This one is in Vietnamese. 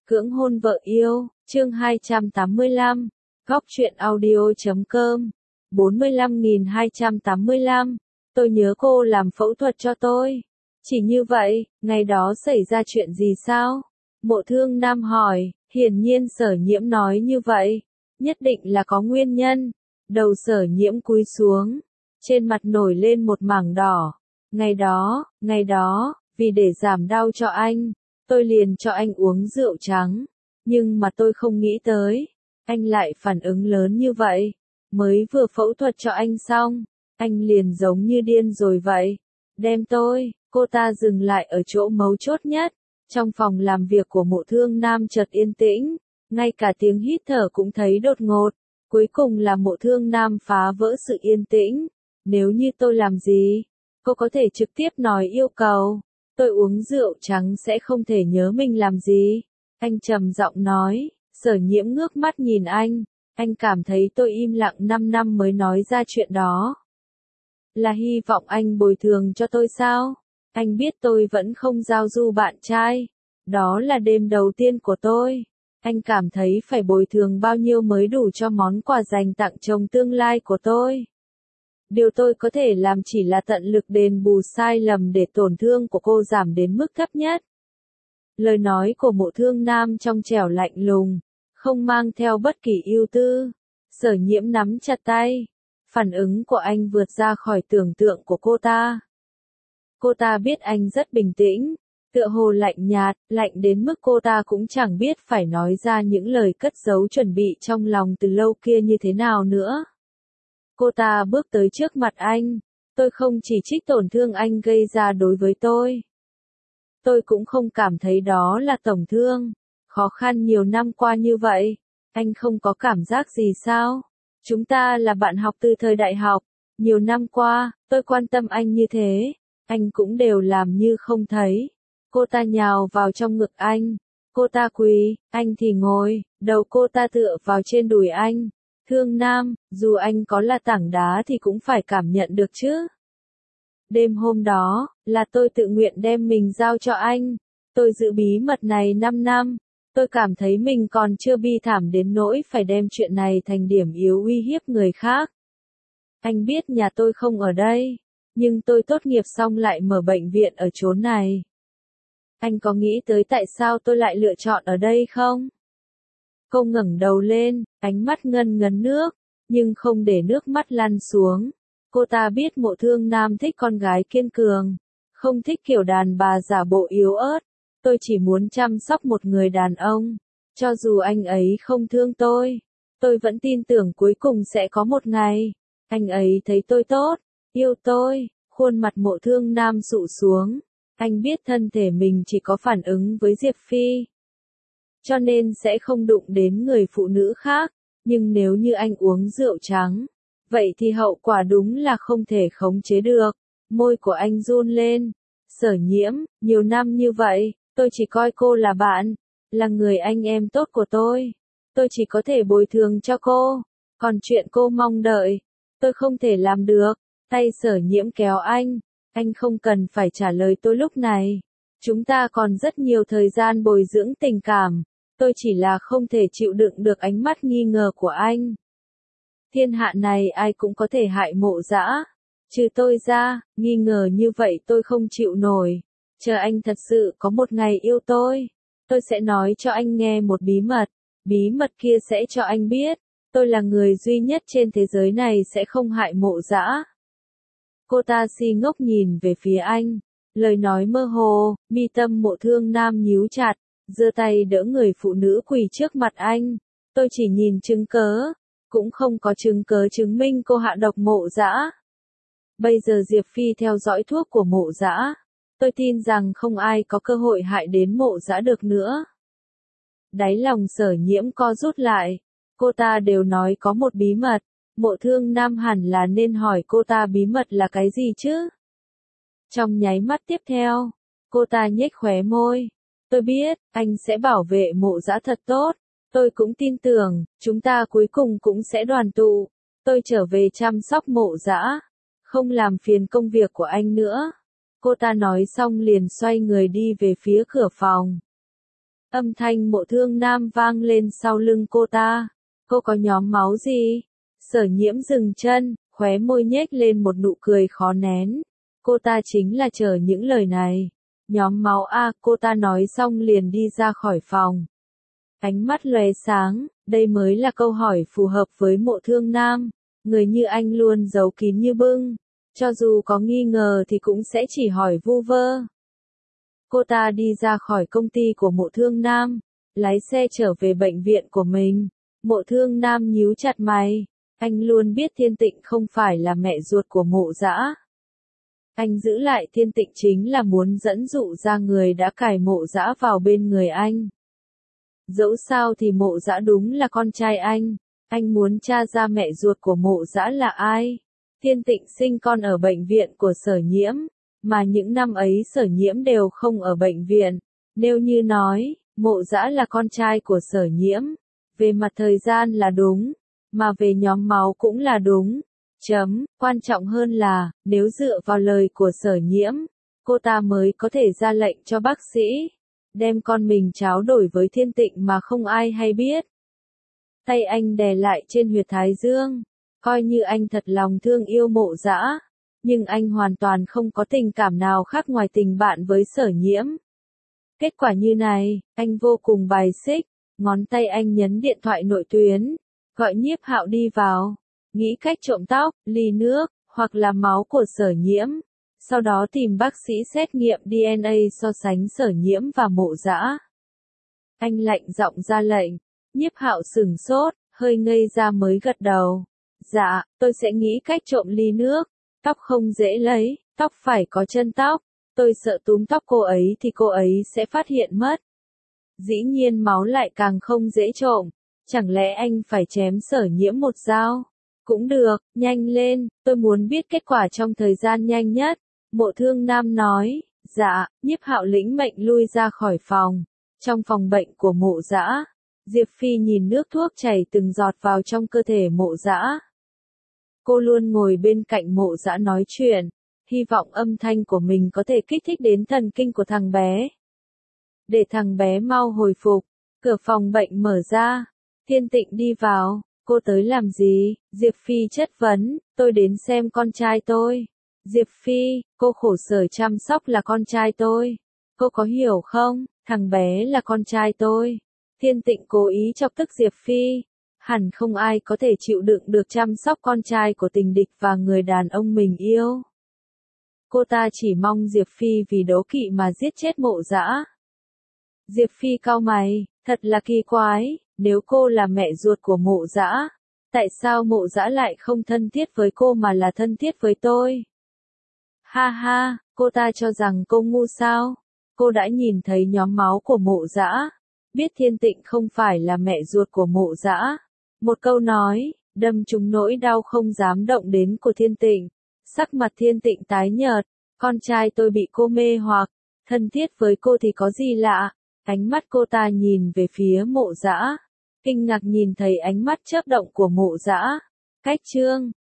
Cưỡng hôn vợ yêu, chương 285, góc truyện audio.com, 45.285, tôi nhớ cô làm phẫu thuật cho tôi. Chỉ như vậy, ngày đó xảy ra chuyện gì sao? Mộ Thương Nam hỏi, hiển nhiên Sở Nhiễm nói như vậy, nhất định là có nguyên nhân. Đầu Sở Nhiễm cúi xuống, trên mặt nổi lên một mảng đỏ. Ngày đó, vì để giảm đau cho anh, tôi liền cho anh uống rượu trắng, nhưng mà tôi không nghĩ tới, anh lại phản ứng lớn như vậy. Mới vừa phẫu thuật cho anh xong, anh liền giống như điên rồi vậy. Đem tôi, cô ta dừng lại ở chỗ mấu chốt nhất. Trong phòng làm việc của Mộ Thương Nam chợt yên tĩnh, ngay cả tiếng hít thở cũng thấy đột ngột. Cuối cùng là Mộ Thương Nam phá vỡ sự yên tĩnh. Nếu như tôi làm gì, cô có thể trực tiếp nói yêu cầu. Tôi uống rượu trắng sẽ không thể nhớ mình làm gì. Anh trầm giọng nói. Sở Nhiễm ngước mắt nhìn anh cảm thấy tôi im lặng 5 năm mới nói ra chuyện đó. Là hy vọng anh bồi thường cho tôi sao? Anh biết tôi vẫn không giao du bạn trai. Đó là đêm đầu tiên của tôi. Anh cảm thấy phải bồi thường bao nhiêu mới đủ cho món quà dành tặng chồng tương lai của tôi. Điều tôi có thể làm chỉ là tận lực đền bù sai lầm để tổn thương của cô giảm đến mức thấp nhất. Lời nói của Mộ Thương Nam trong trẻo lạnh lùng, không mang theo bất kỳ ưu tư. Sở Nhiễm nắm chặt tay. Phản ứng của anh vượt ra khỏi tưởng tượng của cô ta. Cô ta biết anh rất bình tĩnh, tựa hồ lạnh nhạt, lạnh đến mức cô ta cũng chẳng biết phải nói ra những lời cất giấu chuẩn bị trong lòng từ lâu kia như thế nào nữa. Cô ta bước tới trước mặt anh. Tôi không chỉ trích tổn thương anh gây ra đối với tôi. Tôi cũng không cảm thấy đó là tổn thương. Khó khăn nhiều năm qua như vậy, anh không có cảm giác gì sao? Chúng ta là bạn học từ thời đại học. Nhiều năm qua, tôi quan tâm anh như thế. Anh cũng đều làm như không thấy. Cô ta nhào vào trong ngực anh. Cô ta quỳ, anh thì ngồi, đầu cô ta tựa vào trên đùi anh. Thương Nam, dù anh có là tảng đá thì cũng phải cảm nhận được chứ. Đêm hôm đó, là tôi tự nguyện đem mình giao cho anh. Tôi giữ bí mật này 5 năm. Tôi cảm thấy mình còn chưa bi thảm đến nỗi phải đem chuyện này thành điểm yếu uy hiếp người khác. Anh biết nhà tôi không ở đây, nhưng tôi tốt nghiệp xong lại mở bệnh viện ở chốn này. Anh có nghĩ tới tại sao tôi lại lựa chọn ở đây không? Cô ngẩng đầu lên, ánh mắt ngân ngấn nước, nhưng không để nước mắt lăn xuống. Cô ta biết Mộ Thương Nam thích con gái kiên cường, không thích kiểu đàn bà giả bộ yếu ớt. Tôi chỉ muốn chăm sóc một người đàn ông. Cho dù anh ấy không thương tôi vẫn tin tưởng cuối cùng sẽ có một ngày, anh ấy thấy tôi tốt, yêu tôi. Khuôn mặt Mộ Thương Nam sụ xuống. Anh biết thân thể mình chỉ có phản ứng với Diệp Phi, cho nên sẽ không đụng đến người phụ nữ khác. Nhưng nếu như anh uống rượu trắng, vậy thì hậu quả đúng là không thể khống chế được. Môi của anh run lên. Sở Nhiễm, nhiều năm như vậy, tôi chỉ coi cô là bạn, là người anh em tốt của tôi. Tôi chỉ có thể bồi thường cho cô. Còn chuyện cô mong đợi, tôi không thể làm được. Tay Sở Nhiễm kéo anh không cần phải trả lời tôi lúc này. Chúng ta còn rất nhiều thời gian bồi dưỡng tình cảm. Tôi chỉ là không thể chịu đựng được ánh mắt nghi ngờ của anh. Thiên hạ này ai cũng có thể hại Mộ Dã, trừ tôi ra. Nghi ngờ như vậy tôi không chịu nổi. Chờ anh thật sự có một ngày yêu tôi sẽ nói cho anh nghe một bí mật. Bí mật kia sẽ cho anh biết, tôi là người duy nhất trên thế giới này sẽ không hại Mộ Dã. Cô ta si ngốc nhìn về phía anh. Lời nói mơ hồ, mi tâm Mộ Thương Nam nhíu chặt, giơ tay đỡ người phụ nữ quỳ trước mặt anh. Tôi chỉ nhìn chứng cớ, cũng không có chứng cớ chứng minh cô hạ độc Mộ Dã. Bây giờ Diệp Phi theo dõi thuốc của Mộ Dã. Tôi tin rằng không ai có cơ hội hại đến Mộ Dã được nữa. Đáy lòng Sở Nhiễm co rút lại. Cô ta đều nói có một bí mật. Mộ Thương Nam hẳn là nên hỏi cô ta bí mật là cái gì chứ? Trong nháy mắt tiếp theo, cô ta nhếch khóe môi. Tôi biết, anh sẽ bảo vệ Mộ Dã thật tốt. Tôi cũng tin tưởng, chúng ta cuối cùng cũng sẽ đoàn tụ. Tôi trở về chăm sóc Mộ Dã, không làm phiền công việc của anh nữa. Cô ta nói xong liền xoay người đi về phía cửa phòng. Âm thanh Mộ Thương Nam vang lên sau lưng cô ta. Cô có nhóm máu gì? Sở Nhiễm dừng chân, khóe môi nhếch lên một nụ cười khó nén. Cô ta chính là chờ những lời này. Nhóm máu A, cô ta nói xong liền đi ra khỏi phòng. Ánh mắt lóe sáng, đây mới là câu hỏi phù hợp với Mộ Thương Nam. Người như anh luôn giấu kín như bưng. Cho dù có nghi ngờ thì cũng sẽ chỉ hỏi vu vơ. Cô ta đi ra khỏi công ty của Mộ Thương Nam, lái xe trở về bệnh viện của mình. Mộ Thương Nam nhíu chặt mày. Anh luôn biết Thiên Tịnh không phải là mẹ ruột của Mộ Dã. Anh giữ lại Thiên Tịnh chính là muốn dẫn dụ ra người đã cài Mộ Dã vào bên người anh. Dẫu sao thì Mộ Dã đúng là con trai anh muốn tra ra mẹ ruột của Mộ Dã là ai. Thiên Tịnh sinh con ở bệnh viện của Sở Nhiễm, mà những năm ấy Sở Nhiễm đều không ở bệnh viện. Nếu như nói, Mộ Dã là con trai của Sở Nhiễm, về mặt thời gian là đúng, mà về nhóm máu cũng là đúng. Quan trọng hơn là, nếu dựa vào lời của Sở Nhiễm, cô ta mới có thể ra lệnh cho bác sĩ, đem con mình tráo đổi với Thiên Tịnh mà không ai hay biết. Tay anh đè lại trên huyệt thái dương, coi như anh thật lòng thương yêu Mộ Dã, nhưng anh hoàn toàn không có tình cảm nào khác ngoài tình bạn với Sở Nhiễm. Kết quả như này, anh vô cùng bài xích, ngón tay anh nhấn điện thoại nội tuyến, gọi Nhiếp Hạo đi vào, nghĩ cách trộm tóc, ly nước, hoặc là máu của Sở Nhiễm, sau đó tìm bác sĩ xét nghiệm DNA so sánh Sở Nhiễm và Mộ Dã. Anh lạnh giọng ra lệnh, Nhiếp Hạo sửng sốt, hơi ngây ra mới gật đầu. Dạ, tôi sẽ nghĩ cách trộm ly nước, tóc không dễ lấy, tóc phải có chân tóc, tôi sợ túm tóc cô ấy thì cô ấy sẽ phát hiện mất. Dĩ nhiên máu lại càng không dễ trộm, chẳng lẽ anh phải chém Sở Nhiễm một dao? Cũng được, nhanh lên, tôi muốn biết kết quả trong thời gian nhanh nhất. Mộ Thương Nam nói, dạ, Nhiếp Hạo lĩnh mệnh lui ra khỏi phòng. Trong phòng bệnh của Mộ Dã, Diệp Phi nhìn nước thuốc chảy từng giọt vào trong cơ thể Mộ Dã. Cô luôn ngồi bên cạnh Mộ Dã nói chuyện, hy vọng âm thanh của mình có thể kích thích đến thần kinh của thằng bé. Để thằng bé mau hồi phục, cửa phòng bệnh mở ra, Thiên Tịnh đi vào, cô tới làm gì? Diệp Phi chất vấn, tôi đến xem con trai tôi. Diệp Phi, cô khổ sở chăm sóc là con trai tôi. Cô có hiểu không, thằng bé là con trai tôi. Thiên Tịnh cố ý chọc tức Diệp Phi. Hẳn không ai có thể chịu đựng được chăm sóc con trai của tình địch và người đàn ông mình yêu. Cô ta chỉ mong Diệp Phi vì đố kỵ mà giết chết Mộ Dã. Diệp Phi cau mày, thật là kỳ quái, nếu cô là mẹ ruột của Mộ Dã, tại sao Mộ Dã lại không thân thiết với cô mà là thân thiết với tôi? Ha ha, cô ta cho rằng cô ngu sao? Cô đã nhìn thấy nhóm máu của Mộ Dã, biết Thiên Tịnh không phải là mẹ ruột của Mộ Dã. Một câu nói, đâm trúng nỗi đau không dám động đến của Thiên Tịnh. Sắc mặt Thiên Tịnh tái nhợt, con trai tôi bị cô mê hoặc, thân thiết với cô thì có gì lạ? Ánh mắt cô ta nhìn về phía Mộ Dã, kinh ngạc nhìn thấy ánh mắt chớp động của Mộ Dã. Cách chương